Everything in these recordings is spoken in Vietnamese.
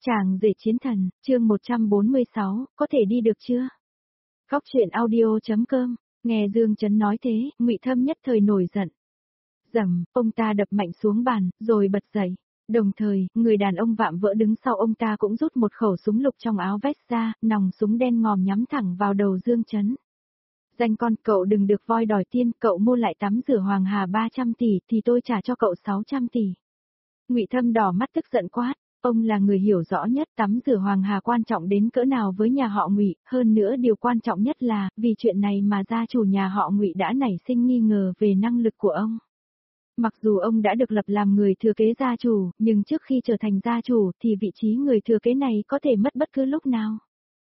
Chàng rể chiến thần, chương 146, có thể đi được chưa? Góc truyện audio.com, nghe Dương Chấn nói thế, Ngụy Thâm nhất thời nổi giận. Dầm, ông ta đập mạnh xuống bàn, rồi bật dậy. Đồng thời, người đàn ông vạm vỡ đứng sau ông ta cũng rút một khẩu súng lục trong áo vest ra, nòng súng đen ngòm nhắm thẳng vào đầu Dương Chấn. Danh con, cậu đừng được voi đòi tiên, cậu mua lại tắm rửa Hoàng Hà 300 tỷ thì tôi trả cho cậu 600 tỷ. Ngụy Thâm đỏ mắt tức giận quát. Ông là người hiểu rõ nhất tắm rửa Hoàng Hà quan trọng đến cỡ nào với nhà họ Ngụy, hơn nữa điều quan trọng nhất là, vì chuyện này mà gia chủ nhà họ Ngụy đã nảy sinh nghi ngờ về năng lực của ông. Mặc dù ông đã được lập làm người thừa kế gia chủ, nhưng trước khi trở thành gia chủ thì vị trí người thừa kế này có thể mất bất cứ lúc nào.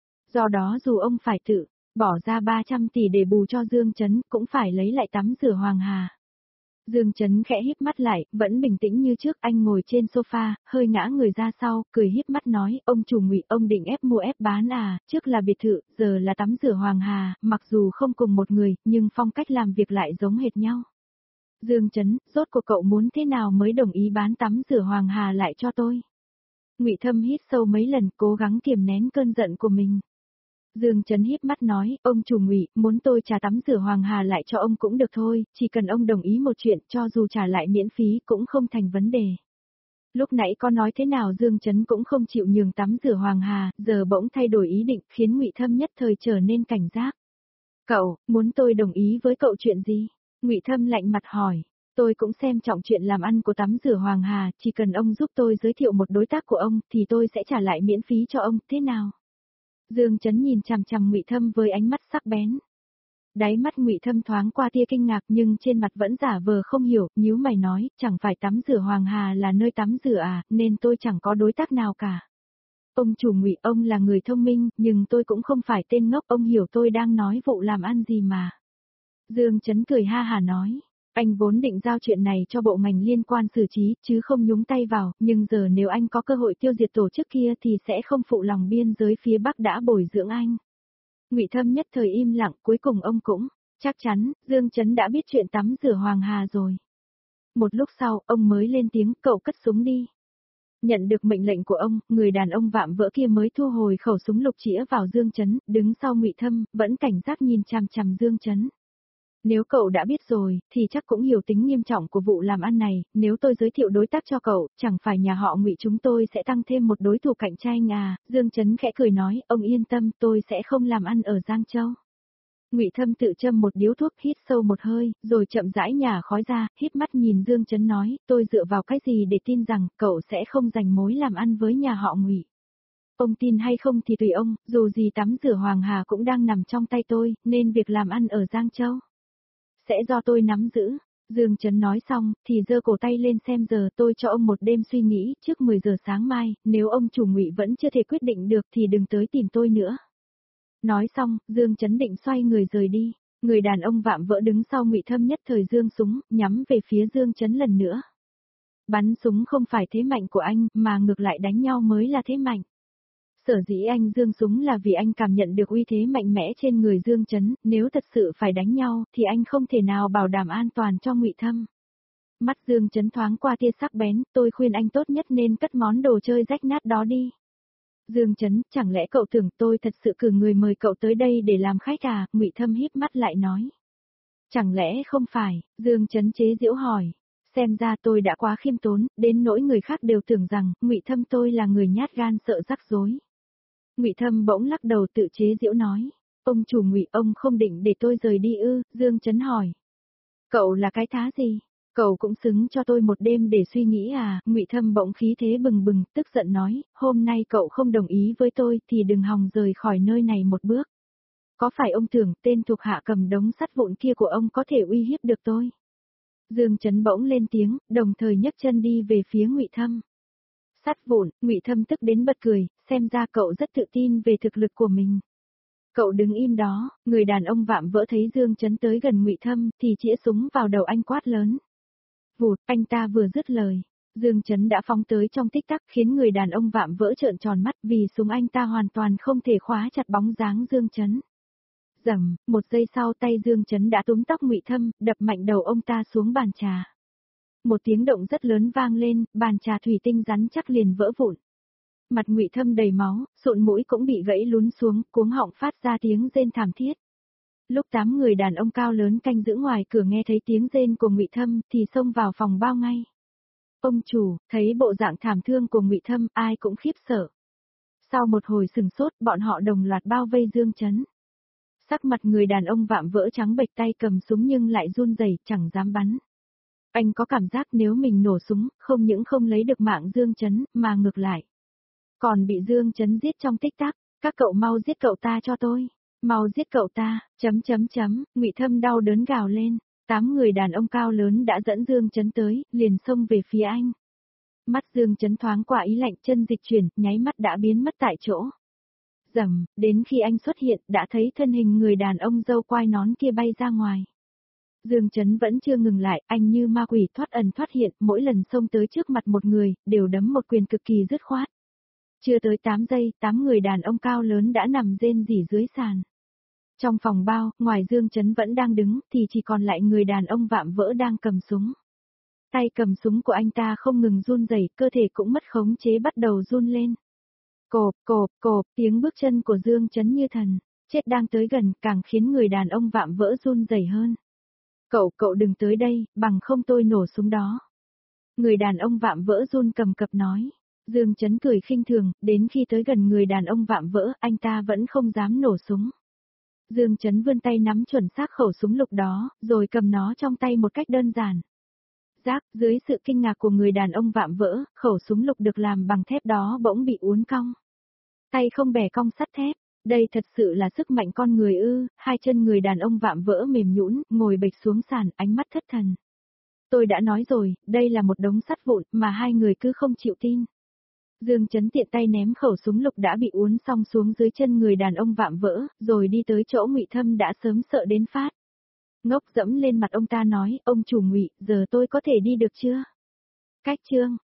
Do đó dù ông phải tự bỏ ra 300 tỷ để bù cho Dương Chấn, cũng phải lấy lại tắm rửa Hoàng Hà. Dương Chấn khẽ híp mắt lại, vẫn bình tĩnh như trước, anh ngồi trên sofa, hơi ngã người ra sau, cười híp mắt nói, ông chủ Ngụy, ông định ép mua ép bán à, trước là biệt thự, giờ là tắm rửa Hoàng Hà, mặc dù không cùng một người, nhưng phong cách làm việc lại giống hệt nhau. Dương Chấn, rốt cuộc cậu muốn thế nào mới đồng ý bán tắm rửa Hoàng Hà lại cho tôi? Ngụy Thâm hít sâu mấy lần, cố gắng kiềm nén cơn giận của mình. Dương Chấn híp mắt nói, ông chủ Ngụy, muốn tôi trả tắm rửa Hoàng Hà lại cho ông cũng được thôi, chỉ cần ông đồng ý một chuyện, cho dù trả lại miễn phí cũng không thành vấn đề. Lúc nãy có nói thế nào Dương Chấn cũng không chịu nhường tắm rửa Hoàng Hà, giờ bỗng thay đổi ý định, khiến Ngụy Thâm nhất thời trở nên cảnh giác. Cậu, muốn tôi đồng ý với cậu chuyện gì? Ngụy Thâm lạnh mặt hỏi. Tôi cũng xem trọng chuyện làm ăn của tắm rửa Hoàng Hà, chỉ cần ông giúp tôi giới thiệu một đối tác của ông, thì tôi sẽ trả lại miễn phí cho ông, thế nào? Dương Chấn nhìn chằm chằm Ngụy Thâm với ánh mắt sắc bén. Đáy mắt Ngụy Thâm thoáng qua tia kinh ngạc nhưng trên mặt vẫn giả vờ không hiểu, nhíu mày nói, chẳng phải tắm rửa Hoàng Hà là nơi tắm rửa à, nên tôi chẳng có đối tác nào cả. Ông chủ Ngụy, ông là người thông minh, nhưng tôi cũng không phải tên ngốc, ông hiểu tôi đang nói vụ làm ăn gì mà. Dương Chấn cười ha hả nói. Anh vốn định giao chuyện này cho bộ ngành liên quan xử trí, chứ không nhúng tay vào, nhưng giờ nếu anh có cơ hội tiêu diệt tổ chức kia thì sẽ không phụ lòng biên giới phía Bắc đã bồi dưỡng anh. Ngụy Thâm nhất thời im lặng, cuối cùng ông cũng, chắc chắn, Dương Chấn đã biết chuyện tắm rửa Hoàng Hà rồi. Một lúc sau, ông mới lên tiếng, cậu cất súng đi. Nhận được mệnh lệnh của ông, người đàn ông vạm vỡ kia mới thu hồi khẩu súng lục chĩa vào Dương Chấn, đứng sau Ngụy Thâm, vẫn cảnh giác nhìn chằm chằm Dương Chấn. Nếu cậu đã biết rồi, thì chắc cũng hiểu tính nghiêm trọng của vụ làm ăn này, nếu tôi giới thiệu đối tác cho cậu, chẳng phải nhà họ Ngụy chúng tôi sẽ tăng thêm một đối thủ cạnh tranh à, Dương Chấn khẽ cười nói, ông yên tâm, tôi sẽ không làm ăn ở Giang Châu. Ngụy Thâm tự châm một điếu thuốc, hít sâu một hơi, rồi chậm rãi nhả khói ra, híp mắt nhìn Dương Chấn nói, tôi dựa vào cái gì để tin rằng, cậu sẽ không giành mối làm ăn với nhà họ Ngụy. Ông tin hay không thì tùy ông, dù gì tắm rửa Hoàng Hà cũng đang nằm trong tay tôi, nên việc làm ăn ở Giang Châu sẽ do tôi nắm giữ. Dương Chấn nói xong, thì giơ cổ tay lên xem giờ, tôi cho ông một đêm suy nghĩ, trước 10 giờ sáng mai, nếu ông chủ Ngụy vẫn chưa thể quyết định được thì đừng tới tìm tôi nữa. Nói xong, Dương Chấn định xoay người rời đi, người đàn ông vạm vỡ đứng sau Ngụy Thâm nhất thời giương súng, nhắm về phía Dương Chấn lần nữa. Bắn súng không phải thế mạnh của anh, mà ngược lại đánh nhau mới là thế mạnh. Sở dĩ anh giương súng là vì anh cảm nhận được uy thế mạnh mẽ trên người Dương Chấn, nếu thật sự phải đánh nhau, thì anh không thể nào bảo đảm an toàn cho Ngụy Thâm. Mắt Dương Chấn thoáng qua tia sắc bén, tôi khuyên anh tốt nhất nên cất món đồ chơi rách nát đó đi. Dương Chấn, chẳng lẽ cậu tưởng tôi thật sự cử người mời cậu tới đây để làm khách à, Ngụy Thâm híp mắt lại nói. Chẳng lẽ không phải, Dương Chấn chế giễu hỏi. Xem ra tôi đã quá khiêm tốn, đến nỗi người khác đều tưởng rằng, Ngụy Thâm tôi là người nhát gan sợ rắc rối. Ngụy Thâm bỗng lắc đầu tự chế giễu nói, ông chủ Ngụy, ông không định để tôi rời đi ư? Dương Chấn hỏi. Cậu là cái thá gì? Cậu cũng xứng cho tôi một đêm để suy nghĩ à? Ngụy Thâm bỗng khí thế bừng bừng, tức giận nói, hôm nay cậu không đồng ý với tôi thì đừng hòng rời khỏi nơi này một bước. Có phải ông tưởng tên thuộc hạ cầm đống sắt vụn kia của ông có thể uy hiếp được tôi? Dương Chấn bỗng lên tiếng, đồng thời nhấc chân đi về phía Ngụy Thâm. Sắt vụn, Ngụy Thâm tức đến bật cười, xem ra cậu rất tự tin về thực lực của mình. Cậu đứng im đó, người đàn ông vạm vỡ thấy Dương Chấn tới gần Ngụy Thâm thì chĩa súng vào đầu anh quát lớn. Vụt, anh ta vừa dứt lời, Dương Chấn đã phóng tới trong tích tắc khiến người đàn ông vạm vỡ trợn tròn mắt vì súng anh ta hoàn toàn không thể khóa chặt bóng dáng Dương Chấn. Rầm, một giây sau tay Dương Chấn đã túm tóc Ngụy Thâm, đập mạnh đầu ông ta xuống bàn trà. Một tiếng động rất lớn vang lên, bàn trà thủy tinh rắn chắc liền vỡ vụn. Mặt Ngụy Thâm đầy máu, sụn mũi cũng bị gãy lún xuống, cuống họng phát ra tiếng rên thảm thiết. Lúc 8 người đàn ông cao lớn canh giữ ngoài cửa nghe thấy tiếng rên của Ngụy Thâm thì xông vào phòng bao ngay. Ông chủ, thấy bộ dạng thảm thương của Ngụy Thâm, ai cũng khiếp sợ. Sau một hồi sừng sốt, bọn họ đồng loạt bao vây Dương Chấn. Sắc mặt người đàn ông vạm vỡ trắng bệch, tay cầm súng nhưng lại run rẩy, chẳng dám bắn. Anh có cảm giác nếu mình nổ súng, không những không lấy được mạng Dương Chấn, mà ngược lại còn bị Dương Chấn giết trong tích tắc. Các cậu mau giết cậu ta cho tôi. Mau giết cậu ta, Ngụy Thâm đau đớn gào lên. 8 người đàn ông cao lớn đã dẫn Dương Chấn tới, liền xông về phía anh. Mắt Dương Chấn thoáng qua ý lạnh, chân dịch chuyển, nháy mắt đã biến mất tại chỗ. Rầm, đến khi anh xuất hiện, đã thấy thân hình người đàn ông râu quai nón kia bay ra ngoài. Dương Chấn vẫn chưa ngừng lại, anh như ma quỷ thoát ẩn thoát hiện, mỗi lần xông tới trước mặt một người, đều đấm một quyền cực kỳ dứt khoát. Chưa tới 8 giây, 8 người đàn ông cao lớn đã nằm rên rỉ dưới sàn. Trong phòng bao, ngoài Dương Chấn vẫn đang đứng, thì chỉ còn lại người đàn ông vạm vỡ đang cầm súng. Tay cầm súng của anh ta không ngừng run rẩy, cơ thể cũng mất khống chế bắt đầu run lên. Cộp, tiếng bước chân của Dương Chấn như thần, chết đang tới gần, càng khiến người đàn ông vạm vỡ run rẩy hơn. Cậu đừng tới đây, bằng không tôi nổ súng đó. Người đàn ông vạm vỡ run cầm cập nói. Dương Chấn cười khinh thường, đến khi tới gần người đàn ông vạm vỡ, anh ta vẫn không dám nổ súng. Dương Chấn vươn tay nắm chuẩn xác khẩu súng lục đó, rồi cầm nó trong tay một cách đơn giản. Rác, dưới sự kinh ngạc của người đàn ông vạm vỡ, khẩu súng lục được làm bằng thép đó bỗng bị uốn cong. Tay không bẻ cong sắt thép, đây thật sự là sức mạnh con người ư? Hai chân người đàn ông vạm vỡ mềm nhũn, ngồi bệt xuống sàn, ánh mắt thất thần. Tôi đã nói rồi, đây là một đống sắt vụn, mà hai người cứ không chịu tin. Dương Chấn tiện tay ném khẩu súng lục đã bị uốn xong xuống dưới chân người đàn ông vạm vỡ, rồi đi tới chỗ Ngụy Thâm đã sớm sợ đến phát. Ngốc dẫm lên mặt ông ta nói, ông chủ Ngụy, giờ tôi có thể đi được chưa? Cách chương